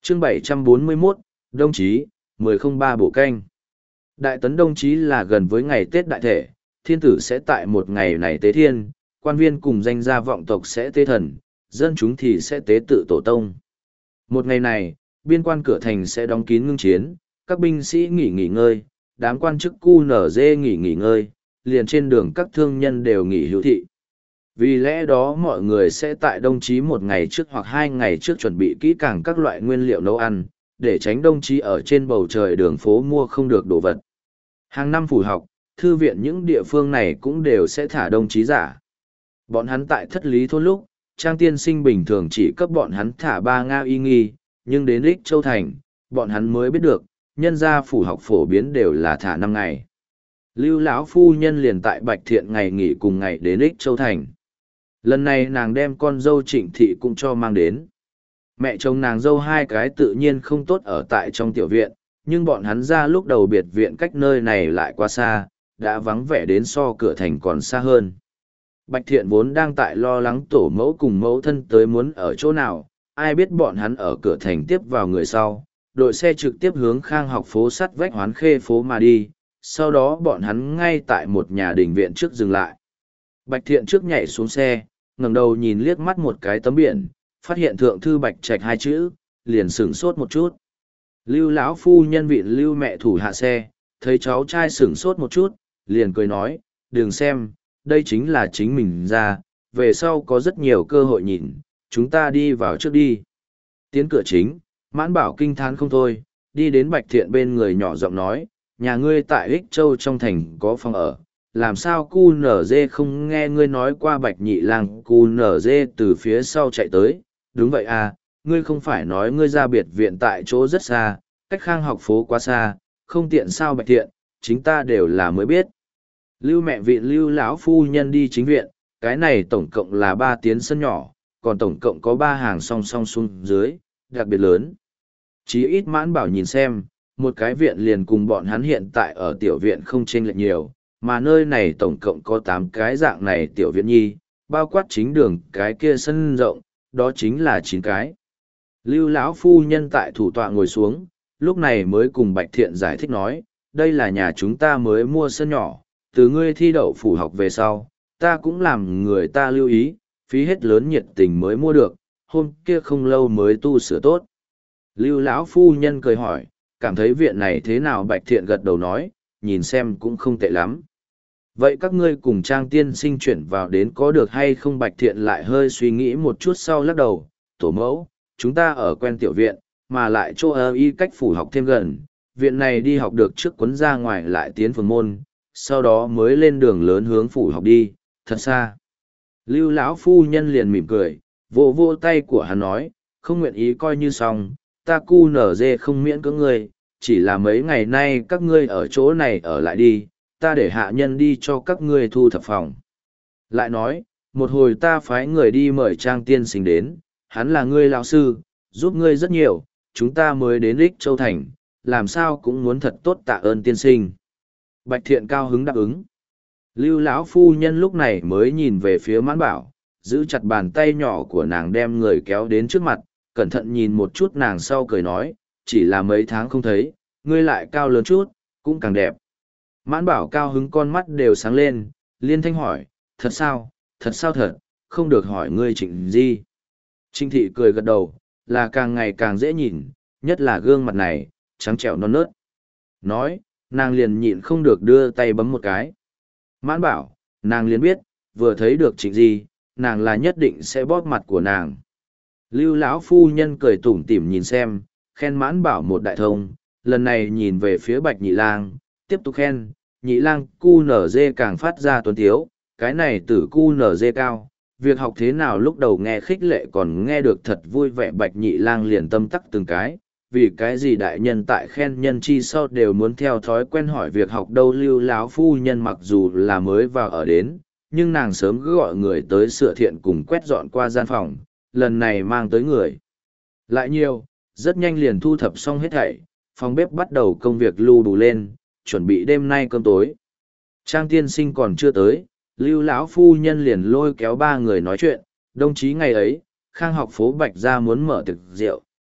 Chương 741, đồng chí, 1003 bổ canh. Đại tấn đồng chí là gần với ngày Tết Đại Thể, thiên tử sẽ tại một ngày này tế thiên, quan viên cùng danh gia vọng tộc sẽ tế thần, dân chúng thì sẽ tế tự tổ tông. Một ngày này, biên quan cửa thành sẽ đóng kín ngưng chiến, các binh sĩ nghỉ ngơi, đám quan chức QNZ nghỉ ngơi, liền trên đường các thương nhân đều nghỉ hữu thị. Vì lẽ đó mọi người sẽ tại đồng chí một ngày trước hoặc 2 ngày trước chuẩn bị kỹ càng các loại nguyên liệu nấu ăn, để tránh đồng chí ở trên bầu trời đường phố mua không được đồ vật. Hàng năm phủ học, thư viện những địa phương này cũng đều sẽ thả đồng chí giả. Bọn hắn tại Thất Lý Thôn lúc, Trang tiên sinh bình thường chỉ cấp bọn hắn thả 3 ngao y nghi, nhưng đến Ích Châu Thành, bọn hắn mới biết được, nhân gia phủ học phổ biến đều là thả 5 ngày. Lưu lão phu nhân liền tại Bạch Thiện ngày nghỉ cùng ngày đến Ích Châu Thành. Lần này nàng đem con dâu Trịnh Thị cũng cho mang đến. Mẹ chồng nàng dâu hai cái tự nhiên không tốt ở tại trong tiểu viện, nhưng bọn hắn ra lúc đầu biệt viện cách nơi này lại quá xa, đã vắng vẻ đến so cửa thành còn xa hơn. Bạch Thiện vốn đang tại lo lắng tổ mẫu cùng mẫu thân tới muốn ở chỗ nào, ai biết bọn hắn ở cửa thành tiếp vào người sau, đội xe trực tiếp hướng Khang Học phố sắt vách Hoán Khê phố mà đi, sau đó bọn hắn ngay tại một nhà đình viện trước dừng lại. Bạch Thiện trước nhảy xuống xe, ngẩng đầu nhìn liếc mắt một cái tấm biển, phát hiện thượng thư Bạch Trạch 2 chữ, liền sửng sốt một chút. Lưu lão phu nhân vịn Lưu mẹ thủ hạ xe, thấy cháu trai sửng sốt một chút, liền cười nói, đừng xem, đây chính là chính mình ra, về sau có rất nhiều cơ hội nhìn, chúng ta đi vào trước đi. Tiến cửa chính, Mãn Bảo kinh thán không thôi, đi đến Bạch Thiện bên người nhỏ giọng nói, nhà ngươi tại Ích Châu trong thành có phòng ở, làm sao QNZ không nghe ngươi nói qua Bạch Nhị Lang. QNZ từ phía sau chạy tới, đúng vậy à, ngươi không phải nói ngươi ra biệt viện tại chỗ rất xa, cách Khang Học phố quá xa, không tiện sao Bạch Thiện, chính ta đều là mới biết. Lưu mẹ viện Lưu lão phu nhân đi chính viện, cái này tổng cộng là 3 tiến sân nhỏ, còn tổng cộng có 3 hàng song song xuống dưới, đặc biệt lớn. Chí ít Mãn Bảo nhìn xem, một cái viện liền cùng bọn hắn hiện tại ở tiểu viện không chênh lệch nhiều, mà nơi này tổng cộng có 8 cái dạng này tiểu viện nhi, bao quát chính đường cái kia sân rộng, đó chính là 9 cái. Lưu lão phu nhân tại thủ tọa ngồi xuống, lúc này mới cùng Bạch Thiện giải thích nói, đây là nhà chúng ta mới mua sân nhỏ, từ ngươi thi đậu phủ học về sau, ta cũng làm người ta lưu ý, phí hết lớn nhiệt tình mới mua được, hôm kia không lâu mới tu sửa tốt. Lưu lão phu nhân cười hỏi, cảm thấy viện này thế nào? Bạch Thiện gật đầu nói, nhìn xem cũng không tệ lắm. Vậy các ngươi cùng Trang tiên sinh chuyển vào đến có được hay không? Bạch Thiện lại hơi suy nghĩ một chút sau lắc đầu, tổ mẫu, chúng ta ở quen tiểu viện, mà lại chỗ ở y cách phủ học thêm gần, viện này đi học được trước cuốn ra ngoài lại tiến phường môn, sau đó mới lên đường lớn hướng phủ học đi, thật xa. Lưu lão phu nhân liền mỉm cười, vỗ vỗ tay của hắn nói, không nguyện ý coi như xong, ta QNZ không miễn cưỡng ngươi, chỉ là mấy ngày nay các ngươi ở chỗ này ở lại đi, ta để hạ nhân đi cho các ngươi thu thập phòng. Lại nói, một hồi ta phái người đi mời Trang tiên sinh đến, hắn là ngươi lão sư, giúp ngươi rất nhiều, chúng ta mới đến Ích Châu Thành, làm sao cũng muốn thật tốt tạ ơn tiên sinh. Bạch Thiện cao hứng đáp ứng. Lưu lão phu nhân lúc này mới nhìn về phía Mãn Bảo, giữ chặt bàn tay nhỏ của nàng đem người kéo đến trước mặt, cẩn thận nhìn một chút nàng sau cười nói, chỉ là mấy tháng không thấy, ngươi lại cao lớn chút, cũng càng đẹp. Mãn Bảo cao hứng con mắt đều sáng lên, liên thanh hỏi, thật sao, thật, không được hỏi ngươi Trịnh gì. Trịnh Thị cười gật đầu, là càng ngày càng dễ nhìn, nhất là gương mặt này, trắng trẻo non nớt. Nói, nàng liền nhịn không được đưa tay bấm một cái. Mãn Bảo, nàng liền biết, vừa thấy được Trịnh gì, nàng là nhất định sẽ bóp mặt của nàng. Lưu lão phu nhân cười tủm tỉm nhìn xem, khen Mãn Bảo một đại thông, lần này nhìn về phía Bạch Nhị Lang, tiếp tục khen, Nhị Lang QNZ càng phát ra tuấn tiếu, cái này tử QNZ cao, việc học thế nào lúc đầu nghe khích lệ còn nghe được thật vui vẻ. Bạch Nhị Lang liền tâm tắc từng cái, vì cái gì đại nhân tại khen nhân chi sau đều muốn theo thói quen hỏi việc học đâu. Lưu lão phu nhân mặc dù là mới vào ở đến, nhưng nàng sớm cứ gọi người tới sửa thiện cùng quét dọn qua gian phòng, lần này mang tới người lại nhiều, rất nhanh liền thu thập xong hết thảy, phòng bếp bắt đầu công việc lưu đủ lên, chuẩn bị đêm nay cơm tối. Trang tiên sinh còn chưa tới, Lưu lão phu nhân liền lôi kéo 3 người nói chuyện, đồng chí ngày ấy, Khang Học phố Bạch gia muốn mở tiệc rượu,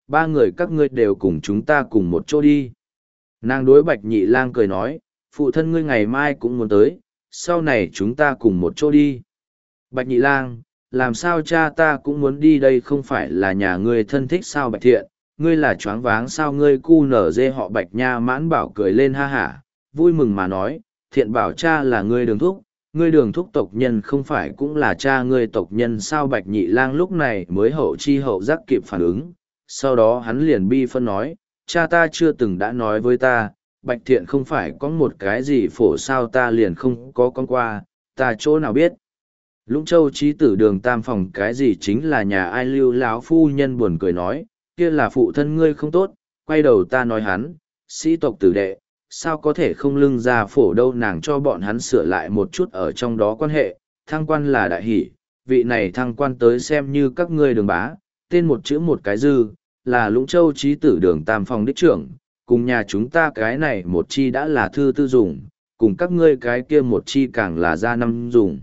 ba người các ngươi đều cùng chúng ta cùng một chỗ đi. Nàng đối Bạch Nhị Lang cười nói, phụ thân ngươi ngày mai cũng muốn tới, sau này chúng ta cùng một chỗ đi. Bạch Nhị Lang, làm sao cha ta cũng muốn đi đây, không phải là nhà ngươi thân thích sao Bạch Thiện, ngươi là choáng váng sao, ngươi cu nở dê họ Bạch nha. Mãn Bảo cười lên ha hả, vui mừng mà nói, Thiện bảo cha là ngươi Đường thúc, ngươi Đường thúc tộc nhân không phải cũng là cha ngươi tộc nhân sao. Bạch Nhị Lang lúc này mới hậu chi hậu giác kịp phản ứng, sau đó hắn liền bi phân nói, cha ta chưa từng đã nói với ta, Bạch Thiện không phải có một cái gì phổ sao, ta liền không có con qua, ta chỗ nào biết. Lũng Châu Chí Tử Đường tam phòng cái gì chính là nhà ai. Lưu lão phu nhân buồn cười nói, kia là phụ thân ngươi không tốt, quay đầu ta nói hắn, sĩ tộc tử đệ, sao có thể không lưng ra phổ đâu. Nàng cho bọn hắn sửa lại một chút ở trong đó quan hệ, thăng quan là đại hỷ, vị này thăng quan tới xem như các ngươi Đường bá, tên một chữ một cái dư, là Lũng Châu Chí Tử Đường tam phòng đích trưởng, cùng nhà chúng ta cái này một chi đã là thư tư dùng, cùng các ngươi cái kia một chi càng là gia năm dùng.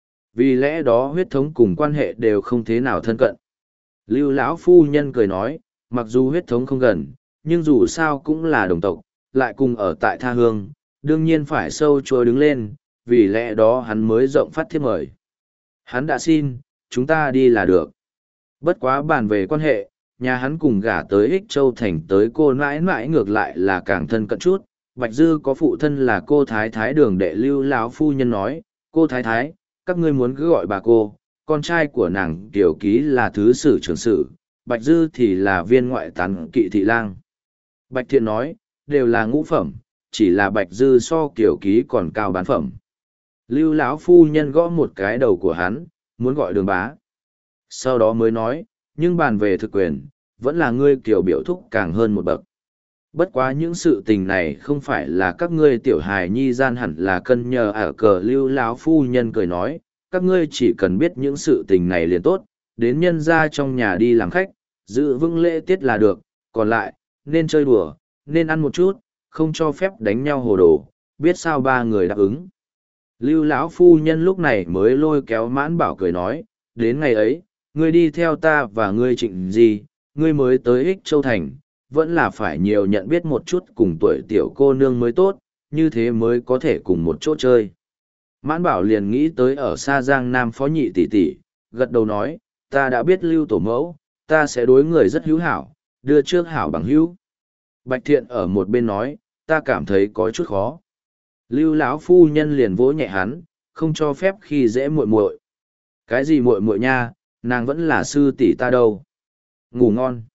Vì lẽ đó huyết thống cùng quan hệ đều không thế nào thân cận. Lưu lão phu nhân cười nói, mặc dù huyết thống không gần, nhưng dù sao cũng là đồng tộc, lại cùng ở tại tha hương, đương nhiên phải sâu chua đứng lên, vì lẽ đó hắn mới rộng phát thiếp mời. Hắn đã xin, chúng ta đi là được. Bất quá bàn về quan hệ, nhà hắn cùng gả tới Ích Châu Thành tới cô nãi nãi ngược lại là càng thân cận chút. Bạch Dư có phụ thân là cô Thái Thái Đường đệ. Lưu lão phu nhân nói, cô Thái Thái, các ngươi muốn cứ gọi bà cô, con trai của nàng Tiểu Ký là thứ sử trưởng sử, Bạch Dư thì là viên ngoại tán kỵ thị lang. Bạch Thiện nói, đều là ngũ phẩm, chỉ là Bạch Dư so Tiểu Ký còn cao bán phẩm. Lưu lão phu nhân gõ một cái đầu của hắn, muốn gọi Đường bá. Sau đó mới nói, nhưng bàn về thực quyền, vẫn là ngươi Kiều biểu thúc càng hơn một bậc. Bất quá những sự tình này không phải là các ngươi tiểu hài nhi gian hẳn là cân nhờ ở cờ. Lưu lão phu nhân cười nói, các ngươi chỉ cần biết những sự tình này liền tốt, đến nhân ra trong nhà đi làm khách, giữ vững lễ tiết là được, còn lại, nên chơi đùa, nên ăn một chút, không cho phép đánh nhau hồ đồ, biết sao. Ba người đáp ứng. Lưu lão phu nhân lúc này mới lôi kéo Mãn Bảo cười nói, đến ngày ấy, ngươi đi theo ta và ngươi Trịnh gì, ngươi mới tới Ích Châu Thành, vẫn là phải nhiều nhận biết một chút cùng tuổi tiểu cô nương mới tốt, như thế mới có thể cùng một chỗ chơi. Mãn Bảo liền nghĩ tới ở xa Giang Nam phó nhị tỷ tỷ, gật đầu nói, ta đã biết Lưu tổ mẫu, ta sẽ đối người rất hữu hảo, đưa trước hảo bằng hữu. Bạch Thiện ở một bên nói, ta cảm thấy có chút khó. Lưu lão phu nhân liền vỗ nhẹ hắn, không cho phép khi dễ muội muội. Cái gì muội muội nha, nàng vẫn là sư tỷ ta đâu. Ngủ ngon.